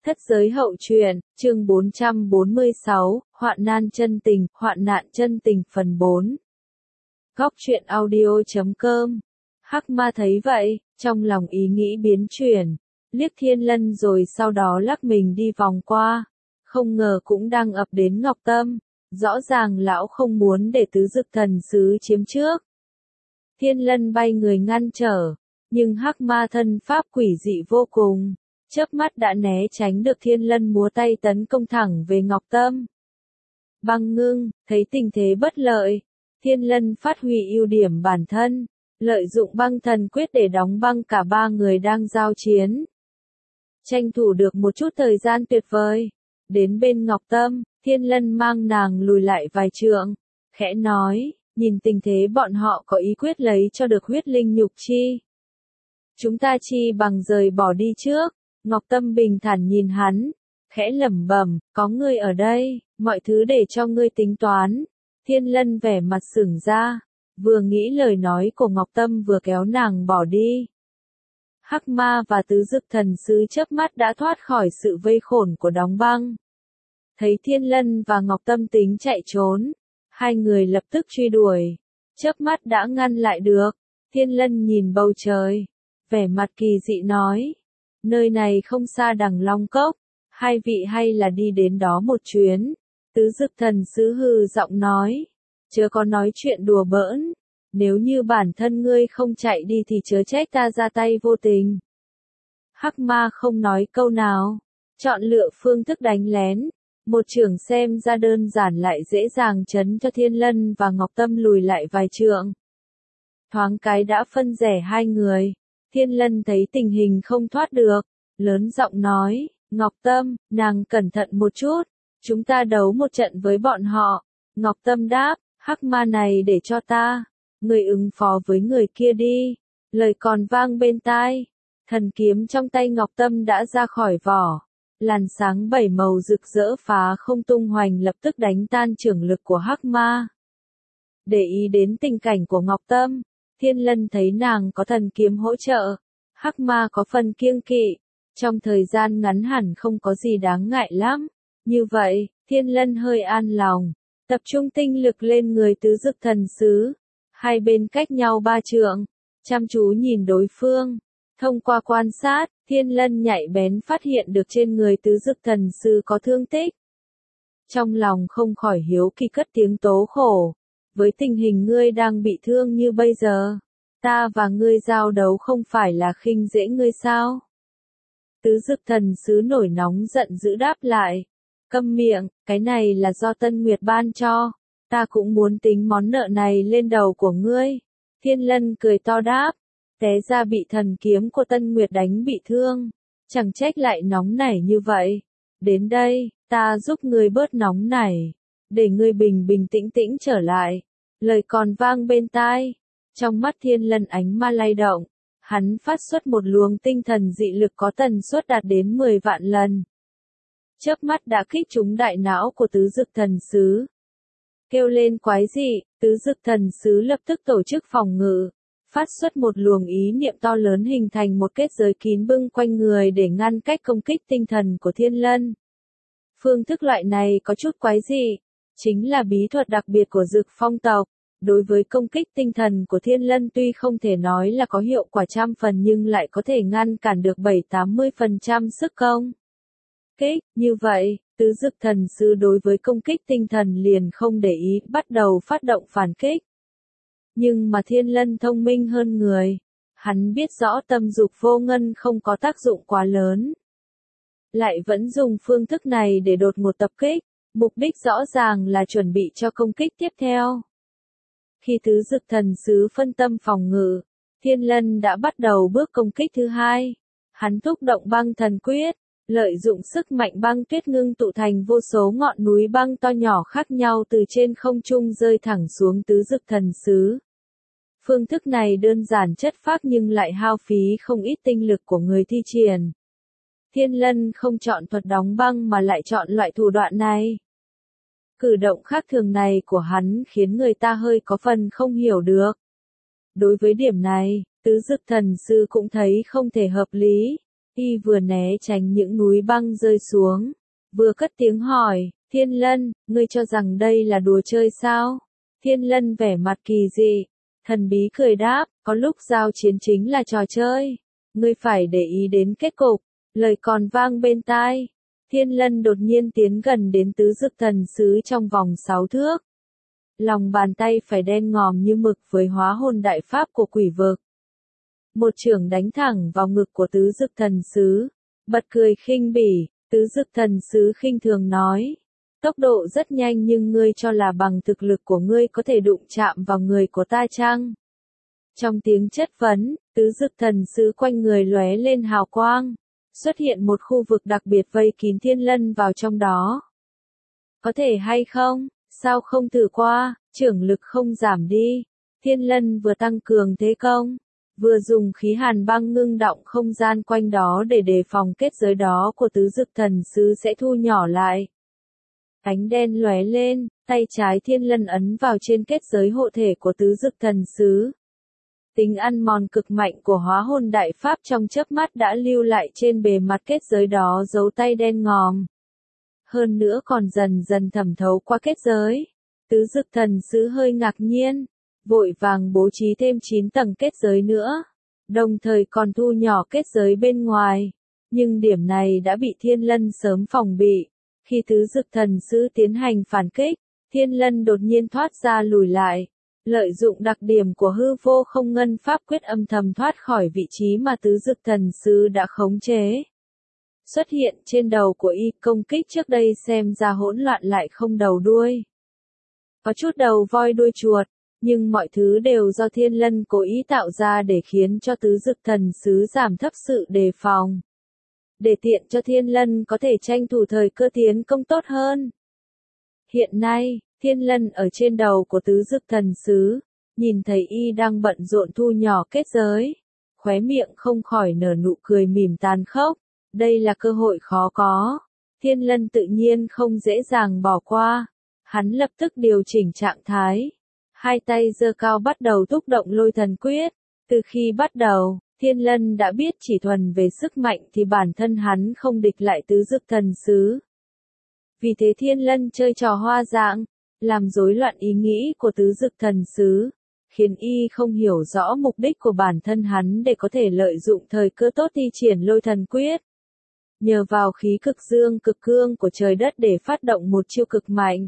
Thất giới hậu truyện, chương 446, hoạn nạn chân tình phần 4. Góc truyện audio.com. Hắc Ma thấy vậy, trong lòng ý nghĩ biến chuyển, liếc Thiên Lân rồi sau đó lắc mình đi vòng qua, không ngờ cũng đang ập đến Ngọc Tâm, rõ ràng lão không muốn để tứ dực thần sứ chiếm trước. Thiên Lân bay người ngăn trở, nhưng Hắc Ma thân pháp quỷ dị vô cùng. Chớp mắt đã né tránh được Thiên Lân múa tay tấn công thẳng về Ngọc Tâm. Băng Ngưng, thấy tình thế bất lợi, Thiên Lân phát huy ưu điểm bản thân, lợi dụng băng thần quyết để đóng băng cả ba người đang giao chiến. Tranh thủ được một chút thời gian tuyệt vời, đến bên Ngọc Tâm, Thiên Lân mang nàng lùi lại vài trượng, khẽ nói, nhìn tình thế bọn họ có ý quyết lấy cho được huyết linh nhục chi. Chúng ta chi bằng rời bỏ đi trước. Ngọc Tâm bình thản nhìn hắn, khẽ lẩm bẩm, có ngươi ở đây, mọi thứ để cho ngươi tính toán. Thiên Lân vẻ mặt sững ra, vừa nghĩ lời nói của Ngọc Tâm vừa kéo nàng bỏ đi. Hắc Ma và tứ dực thần sứ chớp mắt đã thoát khỏi sự vây khốn của đóng băng. Thấy Thiên Lân và Ngọc Tâm tính chạy trốn, hai người lập tức truy đuổi, chớp mắt đã ngăn lại được. Thiên Lân nhìn bầu trời, vẻ mặt kỳ dị nói. Nơi này không xa Đằng Long Cốc, hai vị hay là đi đến đó một chuyến. Tứ dực thần sứ hừ giọng nói, chớ có nói chuyện đùa bỡn, nếu như bản thân ngươi không chạy đi thì chớ trách ta ra tay vô tình. Hắc Ma không nói câu nào, chọn lựa phương thức đánh lén, một chưởng xem ra đơn giản lại dễ dàng chấn cho Thiên Lân và Ngọc Tâm lùi lại vài trượng. Thoáng cái đã phân rẽ hai người. Thiên Lân thấy tình hình không thoát được, lớn giọng nói, Ngọc Tâm, nàng cẩn thận một chút, chúng ta đấu một trận với bọn họ. Ngọc Tâm đáp, Hắc Ma này để cho ta, người ứng phó với người kia đi. Lời còn vang bên tai, thần kiếm trong tay Ngọc Tâm đã ra khỏi vỏ, làn sáng bảy màu rực rỡ phá không tung hoành lập tức đánh tan chưởng lực của Hắc Ma. Để ý đến tình cảnh của Ngọc Tâm, Thiên Lân thấy nàng có thần kiếm hỗ trợ, Hắc Ma có phần kiêng kỵ, trong thời gian ngắn hẳn không có gì đáng ngại lắm. Như vậy, Thiên Lân hơi an lòng, tập trung tinh lực lên người tứ dực thần sứ, hai bên cách nhau ba trượng, chăm chú nhìn đối phương. Thông qua quan sát, Thiên Lân nhạy bén phát hiện được trên người tứ dực thần sứ có thương tích. Trong lòng không khỏi hiếu kỳ cất tiếng tố khổ. Với tình hình ngươi đang bị thương như bây giờ, ta và ngươi giao đấu không phải là khinh dễ ngươi sao? Tứ dực thần sứ nổi nóng giận dữ đáp lại. Câm miệng, cái này là do Tân Nguyệt ban cho, ta cũng muốn tính món nợ này lên đầu của ngươi. Thiên Lân cười to đáp, té ra bị thần kiếm của Tân Nguyệt đánh bị thương, chẳng trách lại nóng nảy như vậy. Đến đây, ta giúp ngươi bớt nóng nảy, để ngươi bình bình tĩnh tĩnh trở lại. Lời còn vang bên tai, trong mắt Thiên Lân ánh ma lay động, hắn phát xuất một luồng tinh thần dị lực có tần suất đạt đến 10 vạn lần. Chớp mắt đã kích trúng đại não của tứ dực thần sứ. Kêu lên quái dị, tứ dực thần sứ lập tức tổ chức phòng ngự, phát xuất một luồng ý niệm to lớn hình thành một kết giới kín bưng quanh người để ngăn cách công kích tinh thần của Thiên Lân. Phương thức loại này có chút quái dị, chính là bí thuật đặc biệt của Dực Phong tộc. Đối với công kích tinh thần của Thiên Lân tuy không thể nói là có hiệu quả 100% nhưng lại có thể ngăn cản được 7-80% sức công kích. Như vậy, tứ dực thần sứ đối với công kích tinh thần liền không để ý, bắt đầu phát động phản kích. Nhưng mà Thiên Lân thông minh hơn người, hắn biết rõ tâm dục vô ngân không có tác dụng quá lớn, lại vẫn dùng phương thức này để đột ngột tập kích, mục đích rõ ràng là chuẩn bị cho công kích tiếp theo. Khi tứ dực thần sứ phân tâm phòng ngự, Thiên Lân đã bắt đầu bước công kích thứ hai. Hắn thúc động băng thần quyết, lợi dụng sức mạnh băng tuyết ngưng tụ thành vô số ngọn núi băng to nhỏ khác nhau từ trên không trung rơi thẳng xuống tứ dực thần sứ. Phương thức này đơn giản chất phác nhưng lại hao phí không ít tinh lực của người thi triển. Thiên Lân không chọn thuật đóng băng mà lại chọn loại thủ đoạn này. Cử động khác thường này của hắn khiến người ta hơi có phần không hiểu được. Đối với điểm này, tứ dực thần sư cũng thấy không thể hợp lý. Y vừa né tránh những núi băng rơi xuống, vừa cất tiếng hỏi, Thiên Lân, ngươi cho rằng đây là đùa chơi sao? Thiên Lân vẻ mặt kỳ dị, thần bí cười đáp, có lúc giao chiến chính là trò chơi, ngươi phải để ý đến kết cục. Lời còn vang bên tai, Thiên Lân đột nhiên tiến gần đến tứ dực thần sứ trong vòng 6 thước. Lòng bàn tay phải đen ngòm như mực với hóa hồn đại pháp của quỷ vực. Một chưởng đánh thẳng vào ngực của tứ dực thần sứ, bật cười khinh bỉ, tứ dực thần sứ khinh thường nói. Tốc độ rất nhanh nhưng ngươi cho là bằng thực lực của ngươi có thể đụng chạm vào người của ta chăng? Trong tiếng chất vấn, tứ dực thần sứ quanh người lóe lên hào quang. Xuất hiện một khu vực đặc biệt vây kín Thiên Lân vào trong đó. Có thể hay không? Sao không thử qua, trưởng lực không giảm đi. Thiên Lân vừa tăng cường thế công, vừa dùng khí hàn băng ngưng động không gian quanh đó để đề phòng kết giới đó của tứ dực thần sứ sẽ thu nhỏ lại. Ánh đen lóe lên, tay trái Thiên Lân ấn vào trên kết giới hộ thể của tứ dực thần sứ. Tính ăn mòn cực mạnh của hóa hồn đại pháp trong chớp mắt đã lưu lại trên bề mặt kết giới đó dấu tay đen ngòm. Hơn nữa còn dần dần thẩm thấu qua kết giới. Tứ dực thần sứ hơi ngạc nhiên, vội vàng bố trí thêm 9 tầng kết giới nữa, đồng thời còn thu nhỏ kết giới bên ngoài. Nhưng điểm này đã bị Thiên Lân sớm phòng bị. Khi tứ dực thần sứ tiến hành phản kích, Thiên Lân đột nhiên thoát ra lùi lại. Lợi dụng đặc điểm của hư vô không ngân pháp quyết âm thầm thoát khỏi vị trí mà tứ dực thần sứ đã khống chế. Xuất hiện trên đầu của y, công kích trước đây xem ra hỗn loạn lại không đầu đuôi. Có chút đầu voi đuôi chuột, nhưng mọi thứ đều do Thiên Lân cố ý tạo ra để khiến cho tứ dực thần sứ giảm thấp sự đề phòng. Để tiện cho Thiên Lân có thể tranh thủ thời cơ tiến công tốt hơn. Hiện nay, Thiên Lân ở trên đầu của tứ dực thần sứ, nhìn thấy y đang bận rộn thu nhỏ kết giới. Khóe miệng không khỏi nở nụ cười mỉm tàn khốc. Đây là cơ hội khó có. Thiên Lân tự nhiên không dễ dàng bỏ qua. Hắn lập tức điều chỉnh trạng thái. Hai tay giơ cao bắt đầu thúc động lôi thần quyết. Từ khi bắt đầu, Thiên Lân đã biết chỉ thuần về sức mạnh thì bản thân hắn không địch lại tứ dực thần sứ. Vì thế Thiên Lân chơi trò hoa dạng, làm rối loạn ý nghĩ của tứ dực thần sứ, khiến y không hiểu rõ mục đích của bản thân hắn để có thể lợi dụng thời cơ tốt thi triển lôi thần quyết. Nhờ vào khí cực dương cực cương của trời đất để phát động một chiêu cực mạnh.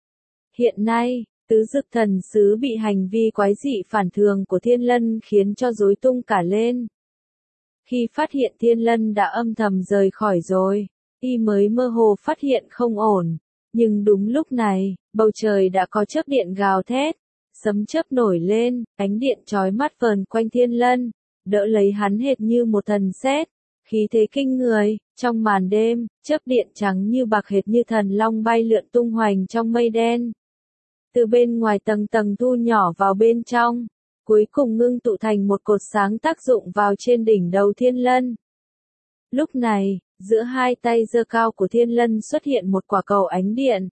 Hiện nay, tứ dực thần sứ bị hành vi quái dị phản thường của Thiên Lân khiến cho rối tung cả lên. Khi phát hiện Thiên Lân đã âm thầm rời khỏi rồi, y mới mơ hồ phát hiện không ổn. Nhưng đúng lúc này, bầu trời đã có chớp điện gào thét, sấm chớp nổi lên, ánh điện chói mắt vờn quanh Thiên Lân, đỡ lấy hắn hệt như một thần sét, khí thế kinh người. Trong màn đêm, chớp điện trắng như bạc hệt như thần long bay lượn tung hoành trong mây đen. Từ bên ngoài tầng tầng thu nhỏ vào bên trong, cuối cùng ngưng tụ thành một cột sáng tác dụng vào trên đỉnh đầu Thiên Lân. Lúc này, giữa hai tay giơ cao của Thiên Lân xuất hiện một quả cầu ánh điện.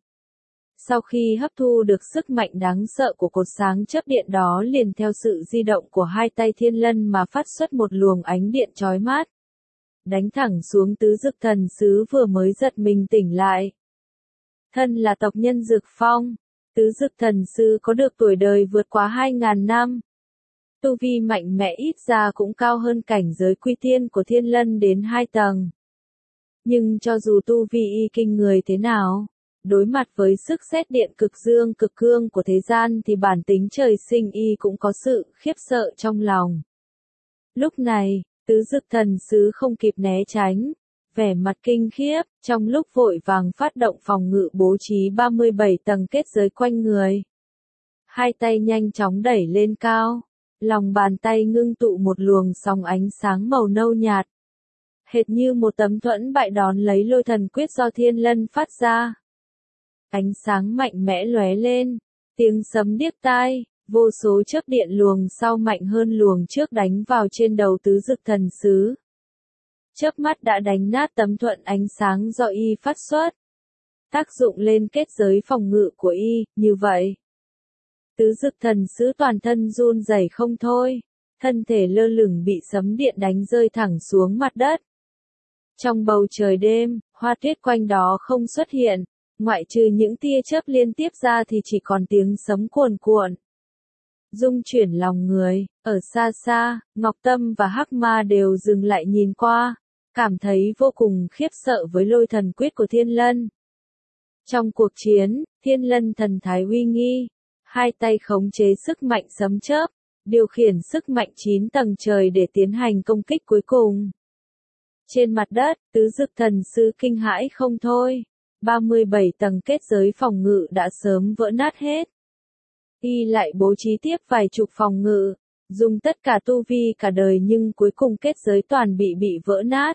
Sau khi hấp thu được sức mạnh đáng sợ của cột sáng chớp điện đó liền theo sự di động của hai tay Thiên Lân mà phát xuất một luồng ánh điện chói mắt. Đánh thẳng xuống tứ dực thần sứ vừa mới giật mình tỉnh lại. Thân là tộc nhân Dực Phong, tứ dực thần sứ có được tuổi đời vượt quá 2.000 năm. Tu vi mạnh mẽ ít ra cũng cao hơn cảnh giới quy tiên của Thiên Lân đến 2 tầng. Nhưng cho dù tu vi y kinh người thế nào, đối mặt với sức sét điện cực dương cực cương của thế gian thì bản tính trời sinh y cũng có sự khiếp sợ trong lòng. Lúc này, tứ dực thần sứ không kịp né tránh, vẻ mặt kinh khiếp, trong lúc vội vàng phát động phòng ngự bố trí 37 tầng kết giới quanh người. Hai tay nhanh chóng đẩy lên cao, lòng bàn tay ngưng tụ một luồng sóng ánh sáng màu nâu nhạt. Hệt như một tấm thuẫn bại đón lấy lôi thần quyết do Thiên Lân phát ra. Ánh sáng mạnh mẽ lóe lên, tiếng sấm điếc tai, vô số chớp điện luồng sau mạnh hơn luồng trước đánh vào trên đầu tứ dực thần sứ. Chớp mắt đã đánh nát tấm thuẫn ánh sáng do y phát xuất. Tác dụng lên kết giới phòng ngự của y, như vậy. Tứ dực thần sứ toàn thân run rẩy không thôi, thân thể lơ lửng bị sấm điện đánh rơi thẳng xuống mặt đất. Trong bầu trời đêm, hoa tuyết quanh đó không xuất hiện, ngoại trừ những tia chớp liên tiếp ra thì chỉ còn tiếng sấm cuồn cuộn. Dung chuyển lòng người, ở xa xa, Ngọc Tâm và Hắc Ma đều dừng lại nhìn qua, cảm thấy vô cùng khiếp sợ với lôi thần quyết của Thiên Lân. Trong cuộc chiến, Thiên Lân thần thái uy nghi, hai tay khống chế sức mạnh sấm chớp, điều khiển sức mạnh 9 tầng trời để tiến hành công kích cuối cùng. Trên mặt đất, tứ dực thần sư kinh hãi không thôi, 37 tầng kết giới phòng ngự đã sớm vỡ nát hết. Y lại bố trí tiếp vài chục phòng ngự, dùng tất cả tu vi cả đời nhưng cuối cùng kết giới toàn bị vỡ nát.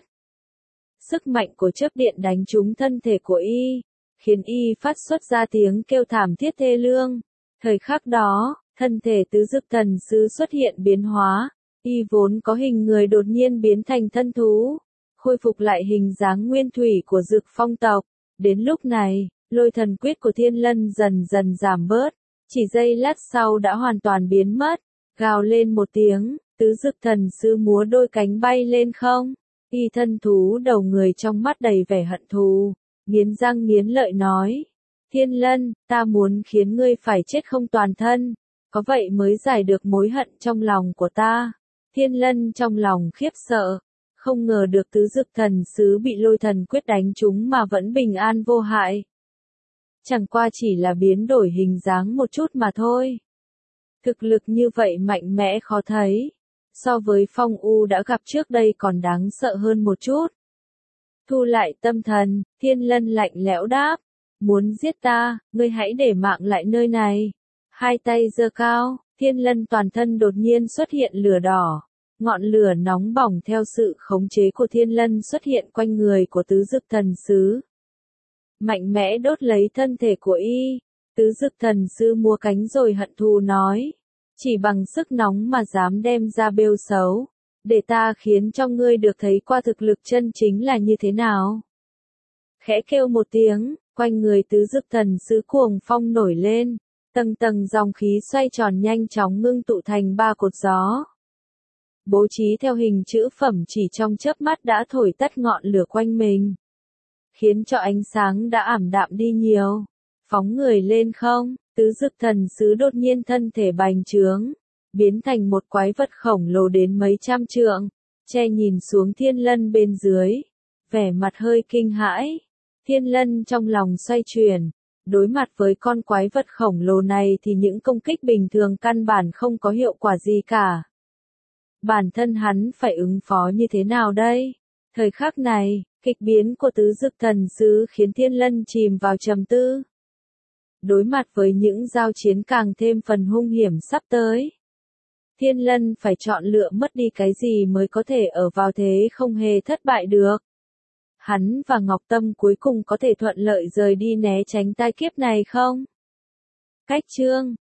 Sức mạnh của chớp điện đánh trúng thân thể của Y, khiến Y phát xuất ra tiếng kêu thảm thiết thê lương. Thời khắc đó, thân thể tứ dực thần sư xuất hiện biến hóa, Y vốn có hình người đột nhiên biến thành thân thú, khôi phục lại hình dáng nguyên thủy của dực phong tộc. Đến lúc này, lôi thần quyết của Thiên Lân dần dần giảm bớt, chỉ giây lát sau đã hoàn toàn biến mất, gào lên một tiếng, tứ dực thần sư múa đôi cánh bay lên không. Y thân thú đầu người trong mắt đầy vẻ hận thù, nghiến răng nghiến lợi nói, Thiên Lân, ta muốn khiến ngươi phải chết không toàn thân, có vậy mới giải được mối hận trong lòng của ta. Thiên Lân trong lòng khiếp sợ, không ngờ được tứ dực thần sứ bị lôi thần quyết đánh trúng mà vẫn bình an vô hại. Chẳng qua chỉ là biến đổi hình dáng một chút mà thôi. Thực lực như vậy mạnh mẽ khó thấy, so với Phong U đã gặp trước đây còn đáng sợ hơn một chút. Thu lại tâm thần, Thiên Lân lạnh lẽo đáp, muốn giết ta, ngươi hãy để mạng lại nơi này. Hai tay giơ cao, Thiên Lân toàn thân đột nhiên xuất hiện lửa đỏ. Ngọn lửa nóng bỏng theo sự khống chế của Thiên Lân xuất hiện quanh người của tứ dực thần sứ. Mạnh mẽ đốt lấy thân thể của Y, tứ dực thần sư múa cánh rồi hận thù nói, chỉ bằng sức nóng mà dám đem ra bêu xấu, để ta khiến cho ngươi được thấy qua thực lực chân chính là như thế nào. Khẽ kêu một tiếng, quanh người tứ dực thần sứ cuồng phong nổi lên, tầng tầng dòng khí xoay tròn nhanh chóng ngưng tụ thành 3 cột gió. Bố trí theo hình chữ phẩm chỉ trong chớp mắt đã thổi tắt ngọn lửa quanh mình, khiến cho ánh sáng đã ảm đạm đi nhiều. Phóng người lên không, tứ dực thần sứ đột nhiên thân thể bành trướng, biến thành một quái vật khổng lồ đến mấy trăm trượng, che nhìn xuống Thiên Lân bên dưới, vẻ mặt hơi kinh hãi. Thiên Lân trong lòng xoay chuyển, đối mặt với con quái vật khổng lồ này thì những công kích bình thường căn bản không có hiệu quả gì cả. Bản thân hắn phải ứng phó như thế nào đây? Thời khắc này, kịch biến của tứ dực thần sứ khiến Thiên Lân chìm vào trầm tư. Đối mặt với những giao chiến càng thêm phần hung hiểm sắp tới, Thiên Lân phải chọn lựa mất đi cái gì mới có thể ở vào thế không hề thất bại được. Hắn và Ngọc Tâm cuối cùng có thể thuận lợi rời đi né tránh tai kiếp này không? Cách chương